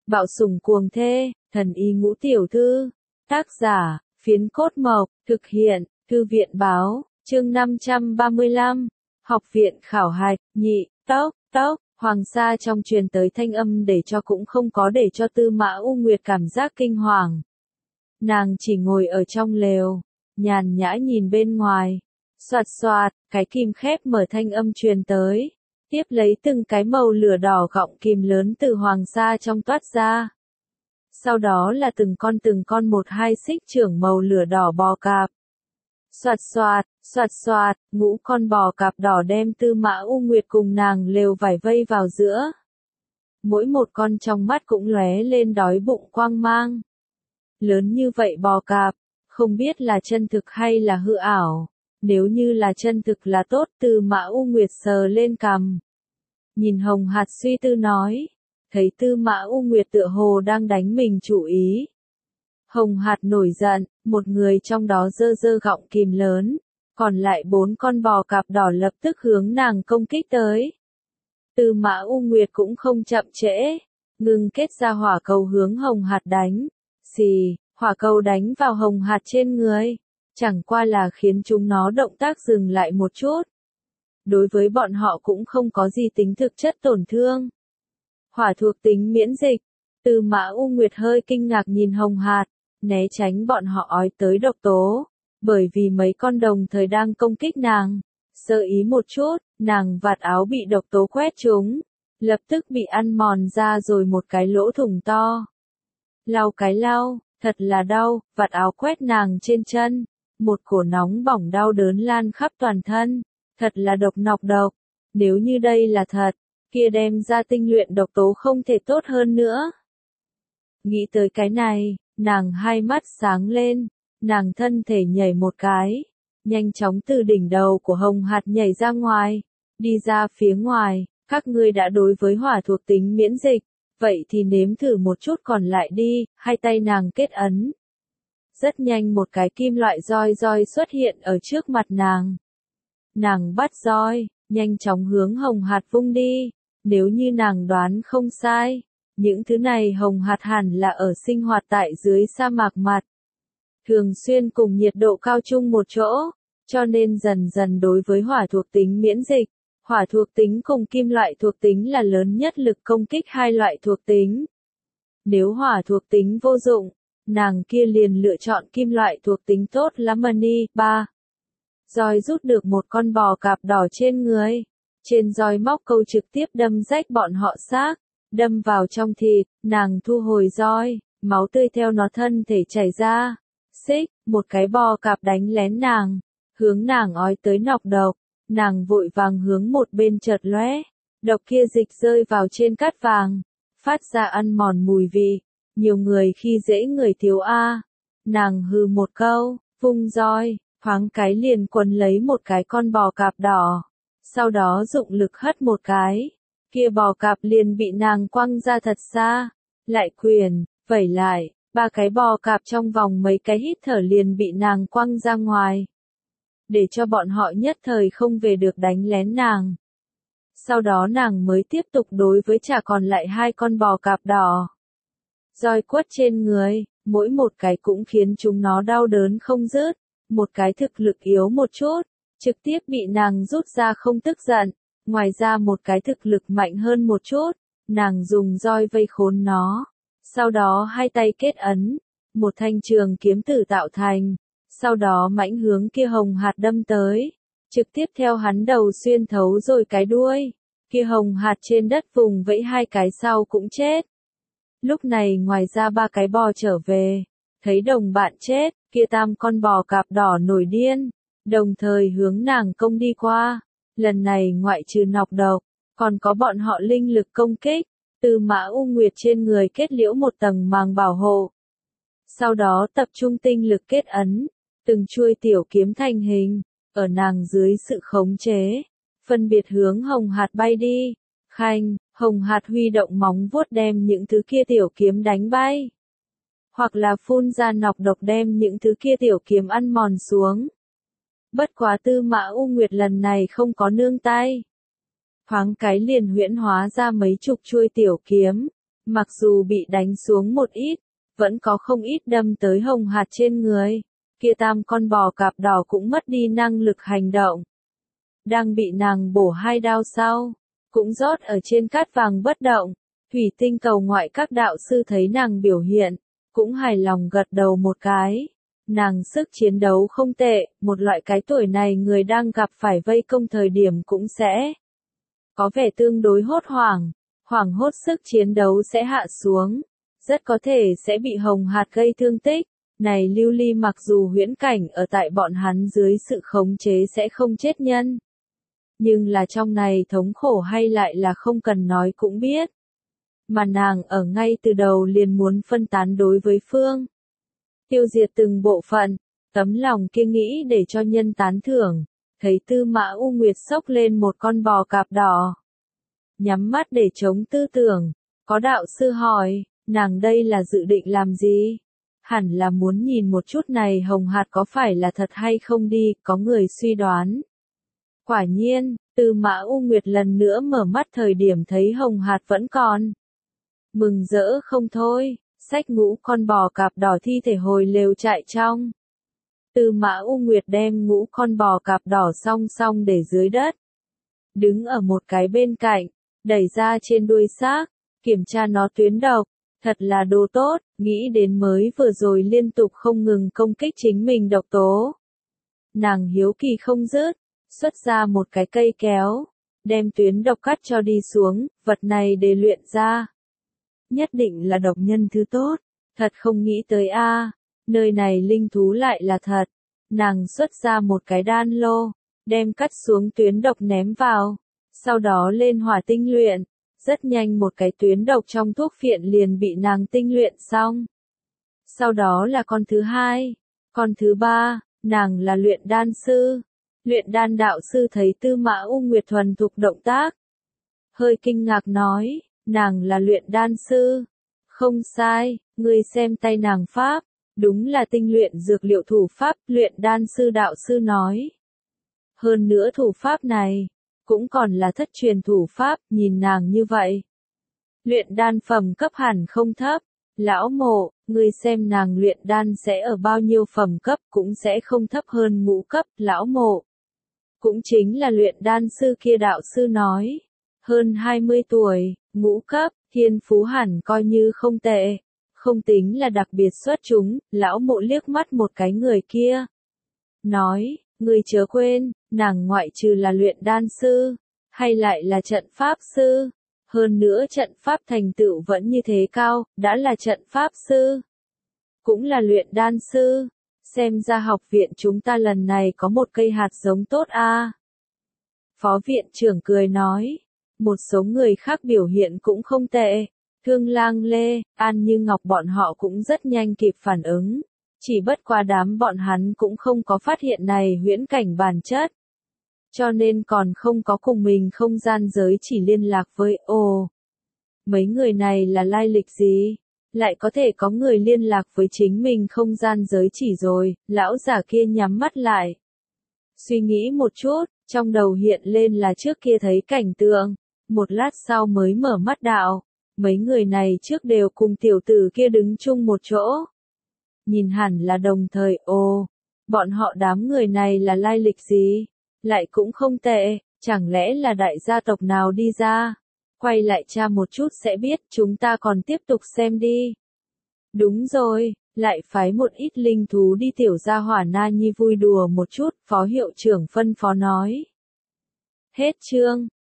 Bạo sủng cuồng thê, thần y ngũ tiểu thư. Tác giả, Phiến Cốt Mộc, thực hiện, Thư viện Báo, chương 535. Học viện khảo hạch, nhị, tốc, Hoàng Sa trong truyền tới thanh âm để cho cũng không có để cho Tư Mã U Nguyệt cảm giác kinh hoàng. Nàng chỉ ngồi ở trong lều, nhàn nhã nhìn bên ngoài. Soạt soạt, cái kim khép mở thanh âm truyền tới. Tiếp lấy từng cái màu lửa đỏ gọng kìm lớn từ Hoàng Sa trong toát ra. Sau đó là từng con một hai xích trưởng màu lửa đỏ bò cạp. Soạt soạt, ngũ con bò cạp đỏ đem Tư Mã U Nguyệt cùng nàng lều vải vây vào giữa. Mỗi một con trong mắt cũng lóe lên đói bụng quang mang. Lớn như vậy bò cạp, không biết là chân thực hay là hư ảo. Nếu như là chân thực là tốt, Tư Mã U Nguyệt sờ lên cằm. Nhìn Hồng Hạt suy tư nói. Thấy Tư Mã U Nguyệt tựa hồ đang đánh mình chủ ý. Hồng Hạt nổi giận, một người trong đó giơ gọng kìm lớn, còn lại 4 con bò cạp đỏ lập tức hướng nàng công kích tới. Tư Mã U Nguyệt cũng không chậm trễ, ngưng kết ra hỏa cầu hướng Hồng Hạt đánh. Xì, hỏa cầu đánh vào Hồng Hạt trên người, chẳng qua là khiến chúng nó động tác dừng lại một chút. Đối với bọn họ cũng không có gì tính thực chất tổn thương. Hỏa thuộc tính miễn dịch. Tư Mã U Nguyệt hơi kinh ngạc nhìn Hồng Hạt, né tránh bọn họ ói tới độc tố, bởi vì mấy con đồng thời đang công kích nàng. Sơ ý một chút, nàng vạt áo bị độc tố quét trúng, lập tức bị ăn mòn ra rồi một cái lỗ thủng to. Lau, thật là đau, vạt áo quét nàng trên chân, một cổ nóng bỏng đau đớn lan khắp toàn thân, thật là độc. Nếu như đây là thật, kia đem ra tinh luyện độc tố không thể tốt hơn nữa. Nghĩ tới cái này, nàng hai mắt sáng lên, nàng thân thể nhảy một cái, nhanh chóng từ đỉnh đầu của Hồng Hạt nhảy ra ngoài, đi ra phía ngoài. Các ngươi đã đối với hỏa thuộc tính miễn dịch, vậy thì nếm thử một chút còn lại đi. Hai tay nàng kết ấn. Rất nhanh một cái kim loại roi xuất hiện ở trước mặt nàng. Nàng bắt roi, nhanh chóng hướng Hồng Hạt vung đi. Nếu như nàng đoán không sai, những thứ này Hồng Hạt hẳn là ở sinh hoạt tại dưới sa mạc mặt. Thường xuyên cùng nhiệt độ cao chung một chỗ, cho nên dần dần đối với hỏa thuộc tính miễn dịch. Hỏa thuộc tính cùng kim loại thuộc tính là lớn nhất lực công kích hai loại thuộc tính. Nếu hỏa thuộc tính vô dụng, nàng kia liền lựa chọn kim loại thuộc tính tốt Lamani. 3. Roi rút được một con bò cạp đỏ trên người. Trên roi móc câu trực tiếp đâm rách bọn họ xác, đâm vào trong thịt, nàng thu hồi roi, máu tươi theo nó thân thể chảy ra. Xích, một cái bò cạp đánh lén nàng, hướng nàng ói tới nọc độc, nàng vội vàng hướng một bên chợt lóe, độc kia dịch rơi vào trên cát vàng, phát ra ăn mòn mùi vị, nhiều người khi dễ người thiếu a. Nàng hừ một câu, vung roi, thoáng cái liền quấn lấy một cái con bò cạp đỏ. Sau đó dụng lực hất một cái, kia bò cạp liền bị nàng quăng ra thật xa, lại quyền, vẩy lại, 3 cái bò cạp trong vòng mấy cái hít thở liền bị nàng quăng ra ngoài. Để cho bọn họ nhất thời không về được đánh lén nàng. Sau đó nàng mới tiếp tục đối với trả còn lại 2 con bò cạp đỏ. Roi quất trên người, mỗi một cái cũng khiến chúng nó đau đớn không dứt, một cái thực lực yếu một chút, trực tiếp bị nàng rút ra không tức giận, ngoài ra một cái thực lực mạnh hơn một chút, nàng dùng roi vây khốn nó, sau đó hai tay kết ấn, một thanh trường kiếm tử tạo thành, sau đó mãnh hướng kia Hồng Hạt đâm tới, trực tiếp theo hắn đầu xuyên thấu rồi cái đuôi, kia Hồng Hạt trên đất vùng vẫy 2 cái sau cũng chết. Lúc này ngoài ra 3 cái bò trở về, thấy đồng bạn chết, kia 3 con bò cạp đỏ nổi điên, đồng thời hướng nàng công đi qua. Lần này ngoại trừ nọc độc, còn có bọn họ linh lực công kích. Tư Mã U Nguyệt trên người kết liễu một tầng màng bảo hộ. Sau đó tập trung tinh lực kết ấn, từng chuôi tiểu kiếm thành hình, ở nàng dưới sự khống chế, phân biệt hướng Hồng Hạt bay đi. Khanh, Hồng Hạt huy động móng vuốt đem những thứ kia tiểu kiếm đánh bay. Hoặc là phun ra nọc độc đem những thứ kia tiểu kiếm ăn mòn xuống. Bất quá Tư Mã U Nguyệt lần này không có nương tay. Thoáng cái liền huyễn hóa ra mấy chục chuôi tiểu kiếm, Mặc dù bị đánh xuống một ít, vẫn có không ít đâm tới hồng hạt trên người. Kia tam con bò cạp đỏ cũng mất đi năng lực hành động. Đang bị nàng bổ 2 đao sau, cũng rót ở trên cát vàng bất động. Thủy tinh cầu ngoại các đạo sư thấy nàng biểu hiện, cũng hài lòng gật đầu một cái. Nàng sức chiến đấu không tệ, một loại cái tuổi này người đang gặp phải vây công thời điểm cũng sẽ có vẻ tương đối hốt hoảng, hoảng hốt sức chiến đấu sẽ hạ xuống, rất có thể sẽ bị hồng hạt gây thương tích. Này lưu ly mặc dù huyễn cảnh ở tại bọn hắn dưới sự khống chế sẽ không chết nhân. Nhưng là trong này thống khổ hay lại là không cần nói cũng biết. Mà nàng ở ngay từ đầu liền muốn phân tán đối với phương. Tiêu diệt từng bộ phận, tấm lòng kia nghĩ để cho nhân tán thưởng, thấy Tư Mã U Nguyệt xốc lên một con bò cạp đỏ. Nhắm mắt để chống tư tưởng, có đạo sư hỏi, nàng đây là dự định làm gì? Hẳn là muốn nhìn một chút này hồng hạt có phải là thật hay không đi, có người suy đoán. Quả nhiên, Tư Mã U Nguyệt lần nữa mở mắt thời điểm thấy hồng hạt vẫn còn. Mừng rỡ không thôi, xách ngũ con bò cạp đỏ thi thể hồi lều trại trong. Tư Mã U Nguyệt đem ngũ con bò cạp đỏ song song để dưới đất. Đứng ở một cái bên cạnh, đẩy ra trên đuôi xác, kiểm tra nó tuyến độc. Thật là đồ tốt, nghĩ đến mới vừa rồi liên tục không ngừng công kích chính mình độc tố. Nàng hiếu kỳ không dứt, xuất ra một cái cây kéo, đem tuyến độc cắt cho đi xuống, vật này để luyện ra. Nhất định là độc nhân thứ tốt, thật không nghĩ tới a, nơi này linh thú lại là thật. Nàng xuất ra một cái đan lô, đem cắt xuống tuyến độc ném vào, sau đó lên hỏa tinh luyện. Rất nhanh một cái tuyến độc trong thuốc phiện liền bị nàng tinh luyện xong. Sau đó là con thứ hai, con thứ ba, nàng là luyện đan sư. Luyện đan đạo sư thấy Tư Mã U Nguyệt thuần thục động tác. Hơi kinh ngạc nói, nàng là luyện đan sư. Không sai, ngươi xem tay nàng pháp, đúng là tinh luyện dược liệu thủ pháp, luyện đan sư đạo sư nói. Hơn nữa thủ pháp này, cũng còn là thất truyền thủ pháp, nhìn nàng như vậy. Luyện đan phẩm cấp hẳn không thấp, lão mộ, ngươi xem nàng luyện đan sẽ ở bao nhiêu phẩm cấp cũng sẽ không thấp hơn ngũ cấp, lão mộ. Cũng chính là luyện đan sư kia đạo sư nói, hơn 20 tuổi, ngũ cấp, thiên phú hẳn coi như không tệ, không tính là đặc biệt xuất chúng, lão mộ liếc mắt một cái người kia. Nói, ngươi chớ quên, nàng ngoại trừ là luyện đan sư, hay lại là trận pháp sư, hơn nữa trận pháp thành tựu vẫn như thế cao, đã là trận pháp sư, cũng là luyện đan sư, xem ra học viện chúng ta lần này có một cây hạt giống tốt a. Phó viện trưởng cười nói, một số người khác biểu hiện cũng không tệ, Thương Lang Lê, An Như Ngọc bọn họ cũng rất nhanh kịp phản ứng. Chỉ bất qua đám bọn hắn cũng không có phát hiện này huyễn cảnh bản chất. Cho nên còn không có cùng mình không gian giới chỉ liên lạc với mấy người này là lai lịch gì? Lại có thể có người liên lạc với chính mình không gian giới chỉ rồi, lão giả kia nhắm mắt lại. Suy nghĩ một chút, trong đầu hiện lên là trước kia thấy cảnh tượng, một lát sau mới mở mắt đạo. Mấy người này trước đều cùng tiểu tử kia đứng chung một chỗ. Nhìn hẳn là đồng thời, bọn họ đám người này là lai lịch gì? Lại cũng không tệ, chẳng lẽ là đại gia tộc nào đi ra? Quay lại tra một chút sẽ biết, chúng ta còn tiếp tục xem đi. Đúng rồi, lại phái một ít linh thú đi tiểu gia hỏa Na Nhi vui đùa một chút, phó hiệu trưởng phân phó nói. Hết chương.